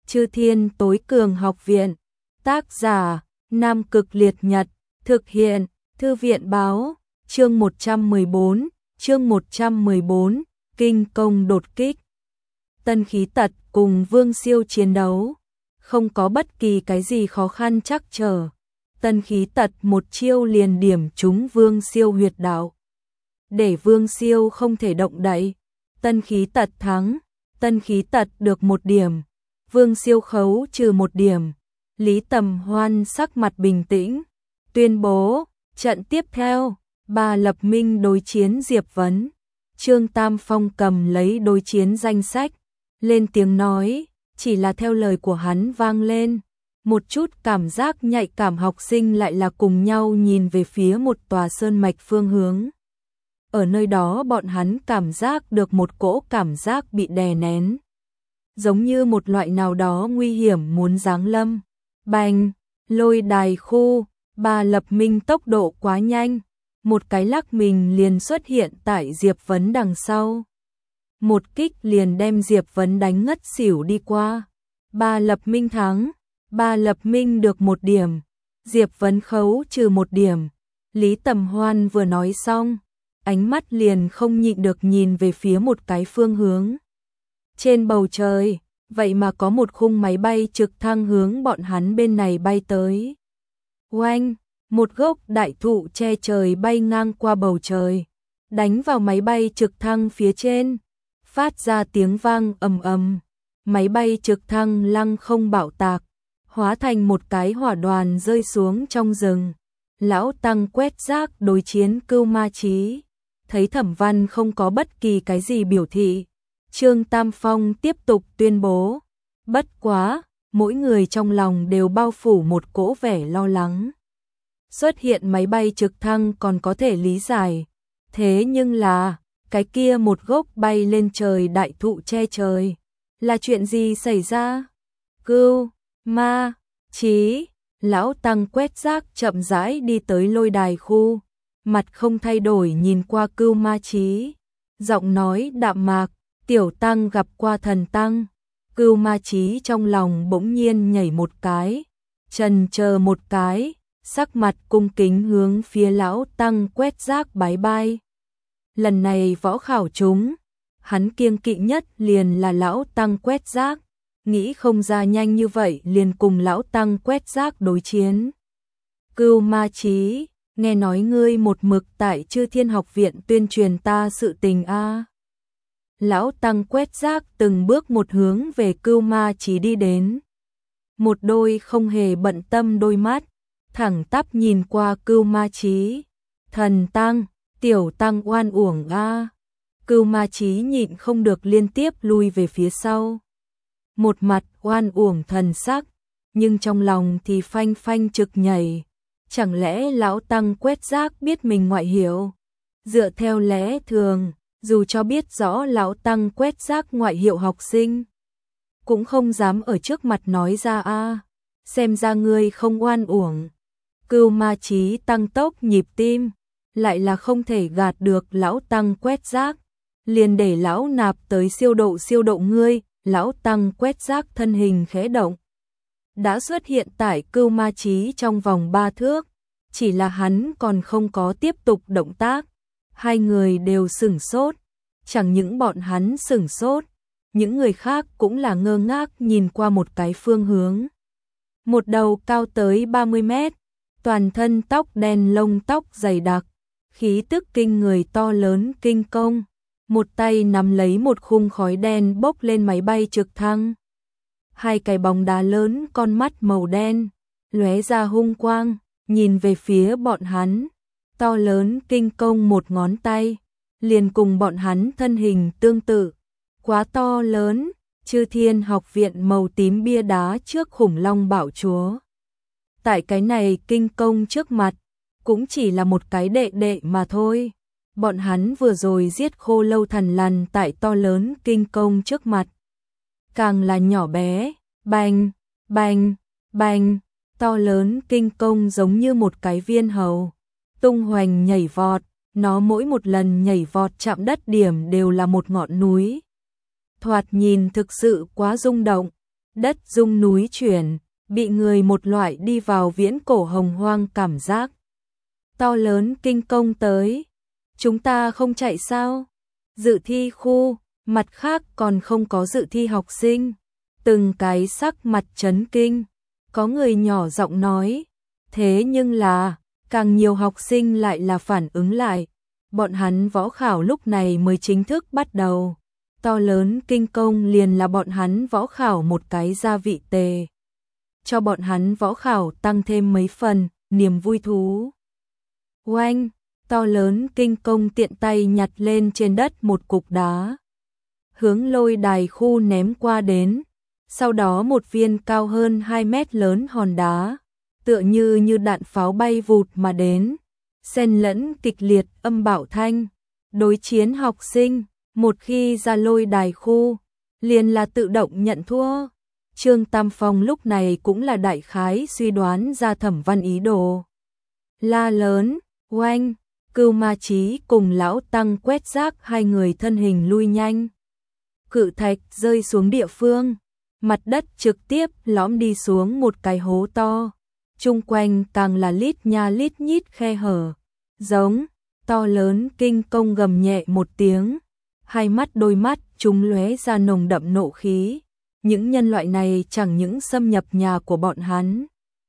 Chư Thiên Tối Cường Học Viện. Tác giả: Nam Cực Liệt Nhật. Thực hiện: Thư viện báo. Chương 114, Kinh Công Đột Kích. Tân Khí Tật cùng Vương Siêu chiến đấu, không có bất kỳ cái gì khó khăn trắc trở. Tân Khí Tật một chiêu liền điểm trúng Vương Siêu huyệt đạo, để Vương Siêu không thể động đậy. Tân Khí Tật thắng, Tân Khí Tật được 1 điểm, Vương Siêu khấu trừ 1 điểm. Lý Tầm Hoan sắc mặt bình tĩnh, tuyên bố, trận tiếp theo, Ba Lập Minh đối chiến Diệp Vấn. Trương Tam Phong cầm lấy đối chiến danh sách, lên tiếng nói, chỉ là theo lời của hắn vang lên. Một chút cảm giác nhạy cảm học sinh lại là cùng nhau nhìn về phía một tòa sơn mạch phương hướng. Ở nơi đó bọn hắn cảm giác được một cỗ cảm giác bị đè nén, giống như một loại nào đó nguy hiểm muốn giáng lâm. Bành, Lôi Đài khu, Ba Lập Minh tốc độ quá nhanh, một cái lắc mình liền xuất hiện tại Diệp Vấn đằng sau. Một kích liền đem Diệp Vấn đánh ngất xỉu đi qua. Ba Lập Minh thắng, Ba Lập Minh được 1 điểm, Diệp Vấn khấu trừ 1 điểm. Lý Tầm Hoan vừa nói xong, ánh mắt liền không nhịn được nhìn về phía một cái phương hướng. Trên bầu trời, vậy mà có một khung máy bay trực thăng hướng bọn hắn bên này bay tới. Oanh, một gốc đại thụ che trời bay ngang qua bầu trời, đánh vào máy bay trực thăng phía trên, phát ra tiếng vang ầm ầm. Máy bay trực thăng lăng không bạo tạc, hóa thành một cái hỏa đoàn rơi xuống trong rừng. Lão Tăng quét rác đối chiến Cưu Ma Chí, thấy Thẩm Văn không có bất kỳ cái gì biểu thị, Trương Tam Phong tiếp tục tuyên bố, bất quá, mỗi người trong lòng đều bao phủ một cỗ vẻ lo lắng. Xuất hiện máy bay trực thăng còn có thể lý giải, thế nhưng là, cái kia một gốc bay lên trời đại thụ che trời, là chuyện gì xảy ra? Cưu Ma Chí, Lão Tăng quét rác chậm rãi đi tới Lôi Đài khu, mặt không thay đổi nhìn qua Cưu Ma Chí, giọng nói đạm mạc, tiểu tăng gặp qua thần tăng. Cưu Ma Chí trong lòng bỗng nhiên nhảy một cái, chần chờ một cái, sắc mặt cung kính hướng phía Lão Tăng quét rác bái bai. Lần này võ khảo trúng, hắn kiêng kỵ nhất liền là Lão Tăng quét rác, nghĩ không ra nhanh như vậy liền cùng Lão Tăng quét rác đối chiến. Cưu Ma Chí, nghe nói ngươi một mực tại Chư Thiên Học Viện tuyên truyền ta sự tình a. Lão Tăng quét rác từng bước một hướng về Cưu Ma Chí đi đến. Một đôi không hề bận tâm đôi mắt, thẳng tắp nhìn qua Cưu Ma Chí. Thần Tăng, tiểu tăng oan uổng a. Cưu Ma Chí nhịn không được liên tiếp lui về phía sau. Một mặt oan uổng thần sắc, nhưng trong lòng thì phanh phanh trực nhảy. Chẳng lẽ Lão Tăng quét rác biết mình ngoại hiệu? Dựa theo lẽ thường, dù cho biết rõ Lão Tăng quét rác ngoại hiệu học sinh, cũng không dám ở trước mặt nói ra a. Xem ra ngươi không oan uổng. Cưu Ma Chí tăng tốc nhịp tim, lại là không thể gạt được Lão Tăng quét rác, liền để lão nạp tới siêu độ ngươi. Lão Tăng quét rác thân hình khẽ động, đã xuất hiện tại Cưu Ma Chí trong vòng 3 thước, chỉ là hắn còn không có tiếp tục động tác. Hai người đều sửng sốt, chẳng những bọn hắn sửng sốt, những người khác cũng là ngơ ngác nhìn qua một cái phương hướng. Một đầu cao tới 30 mét, toàn thân tóc đen lông tóc dày đặc, khí tức kinh người to lớn kinh công, một tay nắm lấy một khung khói đen bốc lên máy bay trực thăng. Hai cái bóng đá lớn con mắt màu đen, lóe ra hung quang, nhìn về phía bọn hắn. To lớn kinh công một ngón tay, liền cùng bọn hắn thân hình tương tự. Quá to lớn, Chư Thiên Học Viện màu tím bia đá trước khủng long bảo chúa. Tại cái này kinh công trước mặt, cũng chỉ là một cái đệ đệ mà thôi. Bọn hắn vừa rồi giết Khô Lâu Thần Lằn tại to lớn kinh công trước mặt. Càng là nhỏ bé, bành, bành, bành, to lớn kinh công giống như một cái viên hầu. Tung hoành nhảy vọt, nó mỗi một lần nhảy vọt chạm đất điểm đều là một ngọn núi. Thoạt nhìn thực sự quá rung động, đất rung núi chuyển, bị người một loại đi vào viễn cổ hồng hoang cảm giác. To lớn kinh công tới, chúng ta không chạy sao? Dự thi khu, mặt khác còn không có dự thi học sinh, từng cái sắc mặt chấn kinh, có người nhỏ giọng nói, thế nhưng là, càng nhiều học sinh lại là phản ứng lại, bọn hắn võ khảo lúc này mới chính thức bắt đầu. To lớn kinh công liền là bọn hắn võ khảo một cái gia vị tề. Cho bọn hắn võ khảo tăng thêm mấy phần, niềm vui thú. Oanh, to lớn kinh công tiện tay nhặt lên trên đất một cục đá. Hướng lôi đài khu ném qua đến. Sau đó một viên cao hơn 2 mét lớn hòn đá, tựa như đạn pháo bay vụt mà đến. Xen lẫn kịch liệt âm bạo thanh. Đối chiến học sinh, một khi ra lôi đài khu, liền là tự động nhận thua. Trương Tam Phong lúc này cũng là đại khái suy đoán ra Thẩm Văn ý đồ. La lớn, oanh, Cưu Ma Chí cùng lão tăng quét rác hai người thân hình lui nhanh. Cự thạch rơi xuống địa phương, mặt đất trực tiếp lõm đi xuống một cái hố to. Chung quanh càng là lít nha lít nhít khe hở. Giống, to lớn kinh công gầm nhẹ một tiếng. Hai mắt đôi mắt chúng lóe ra nồng đậm nộ khí. Những nhân loại này chẳng những xâm nhập nhà của bọn hắn.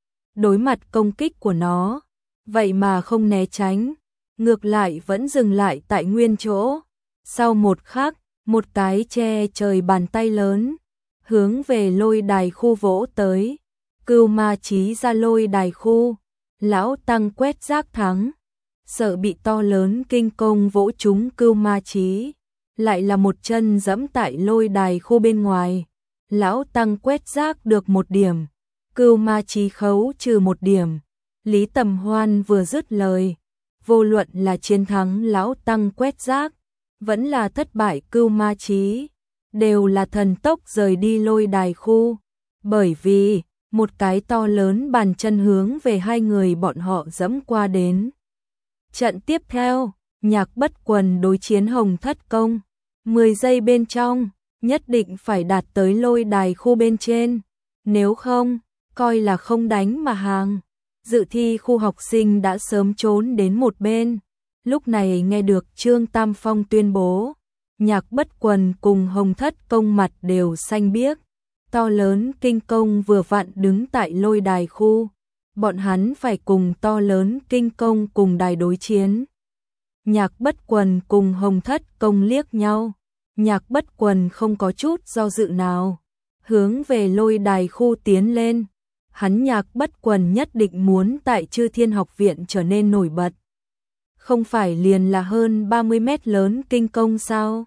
Đối mặt công kích của nó, vậy mà không né tránh, ngược lại vẫn dừng lại tại nguyên chỗ. Sau một khắc, một cái che trời bàn tay lớn, hướng về lôi đài khu vỗ tới. Cưu Ma Chí ra lôi đài khu, lão tăng quét rác thắng. Sợ bị to lớn kinh công vỗ trúng Cưu Ma Chí, lại là một chân giẫm tại lôi đài khu bên ngoài. Lão tăng quét rác được 1 điểm, Cưu Ma Chí khấu trừ 1 điểm. Lý Tầm Hoan vừa dứt lời, vô luận là chiến thắng lão tăng quét rác, vẫn là thất bại Cưu Ma Chí, đều là thần tốc rời đi lôi đài khu, bởi vì một cái to lớn bàn chân hướng về hai người bọn họ dẫm qua đến. Trận tiếp theo, Nhạc Bất Quần đối chiến Hồng Thất Công, 10 giây bên trong, nhất định phải đạt tới lôi đài khu bên trên, nếu không, coi là không đánh mà hàng. Dự thi khu học sinh đã sớm trốn đến một bên, lúc này nghe được Trương Tam Phong tuyên bố, Nhạc Bất Quần cùng Hồng Thất Công mặt đều xanh biếc. To lớn kinh công vừa vặn đứng tại lôi đài khu, bọn hắn phải cùng to lớn kinh công cùng đài đối chiến. Nhạc Bất Quần cùng Hồng Thất Công liếc nhau, Nhạc Bất Quần không có chút do dự nào, hướng về lôi đài khu tiến lên. Hắn Nhạc Bất Quần nhất định muốn tại Chư Thiên Học Viện trở nên nổi bật. Không phải liền là hơn 30 mét lớn kinh công sao?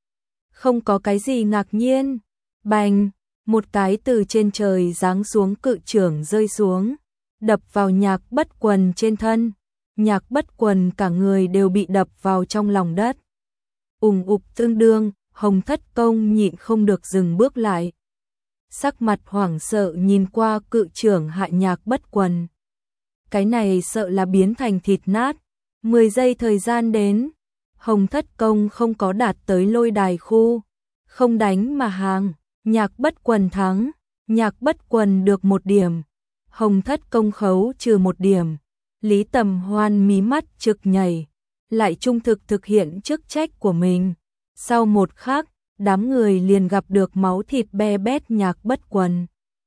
Không có cái gì ngạc nhiên. Bành, một cái từ trên trời giáng xuống cự chưởng rơi xuống, đập vào Nhạc Bất Quần trên thân. Nhạc Bất Quần cả người đều bị đập vào trong lòng đất. Ùng ục tương đương, Hồng Thất Công nhịn không được dừng bước lại. Sắc mặt hoảng sợ nhìn qua cự chưởng hạ Nhạc Bất Quần. Cái này sợ là biến thành thịt nát. 10 giây thời gian đến, Hồng Thất Công không có đạt tới lôi đài khu, không đánh mà hàng. Nhạc Bất Quần thắng, Nhạc Bất Quần được 1 điểm, Hồng Thất Công khấu trừ 1 điểm. Lý Tầm Hoan mí mắt trực nhảy, lại trung thực thực hiện chức trách của mình. Sau một khắc, đám người liền gặp được máu thịt be bét Nhạc Bất Quần.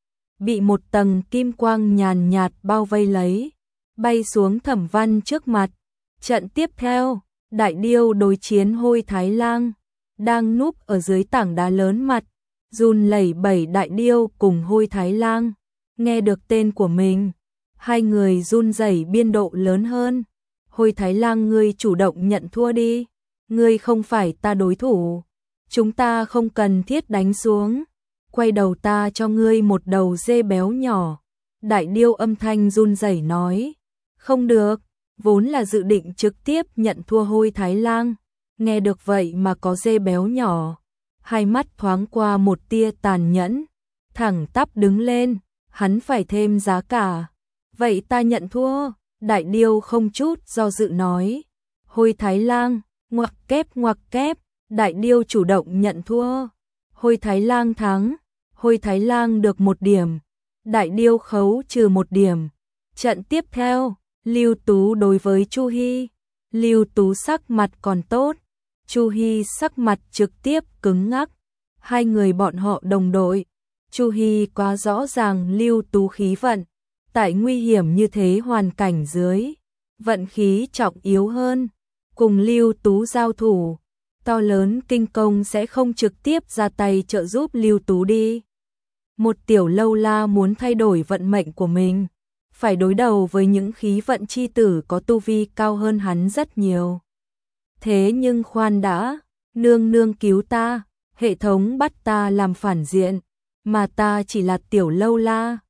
Bị một tầng kim quang nhàn nhạt bao vây lấy, bay xuống Thẩm Văn trước mặt. Trận tiếp theo, Đại Điêu đối chiến Hôi Thái Lang, đang núp ở dưới tảng đá lớn mặt. Run lẩy bẩy Đại Điêu cùng Hôi Thái Lang, nghe được tên của mình, hai người run rẩy biên độ lớn hơn. Hôi Thái Lang, ngươi chủ động nhận thua đi, ngươi không phải ta đối thủ, chúng ta không cần thiết đánh xuống, quay đầu ta cho ngươi một đầu dê béo nhỏ. Đại Điêu âm thanh run rẩy nói, không được, vốn là dự định trực tiếp nhận thua Hôi Thái Lang, nghe được vậy mà có dê béo nhỏ. Hai mắt thoáng qua một tia tàn nhẫn, thẳng tắp đứng lên, hắn phải thêm giá cả. Vậy ta nhận thua, Đại Điêu không chút do dự nói. Hôi Thái Lang, ngoặc kép, Đại Điêu chủ động nhận thua. Hôi Thái Lang thắng, Hôi Thái Lang được 1 điểm, Đại Điêu Khấu trừ 1 điểm. Trận tiếp theo, Lưu Tú đối với Chu Hi. Lưu Tú sắc mặt còn tốt, Chu Hi sắc mặt trực tiếp cứng ngắc. Hai người bọn họ đồng đội. Chu Hi quá rõ ràng Lưu Tú khí vận, tại nguy hiểm như thế hoàn cảnh dưới, vận khí trọng yếu hơn. Cùng Lưu Tú giao thủ, to lớn kinh công sẽ không trực tiếp ra tay trợ giúp Lưu Tú đi. Một tiểu lâu la muốn thay đổi vận mệnh của mình, phải đối đầu với những khí vận chi tử có tu vi cao hơn hắn rất nhiều. Thế nhưng khoan đã, nương nương cứu ta, hệ thống bắt ta làm phản diện, mà ta chỉ là tiểu lâu la,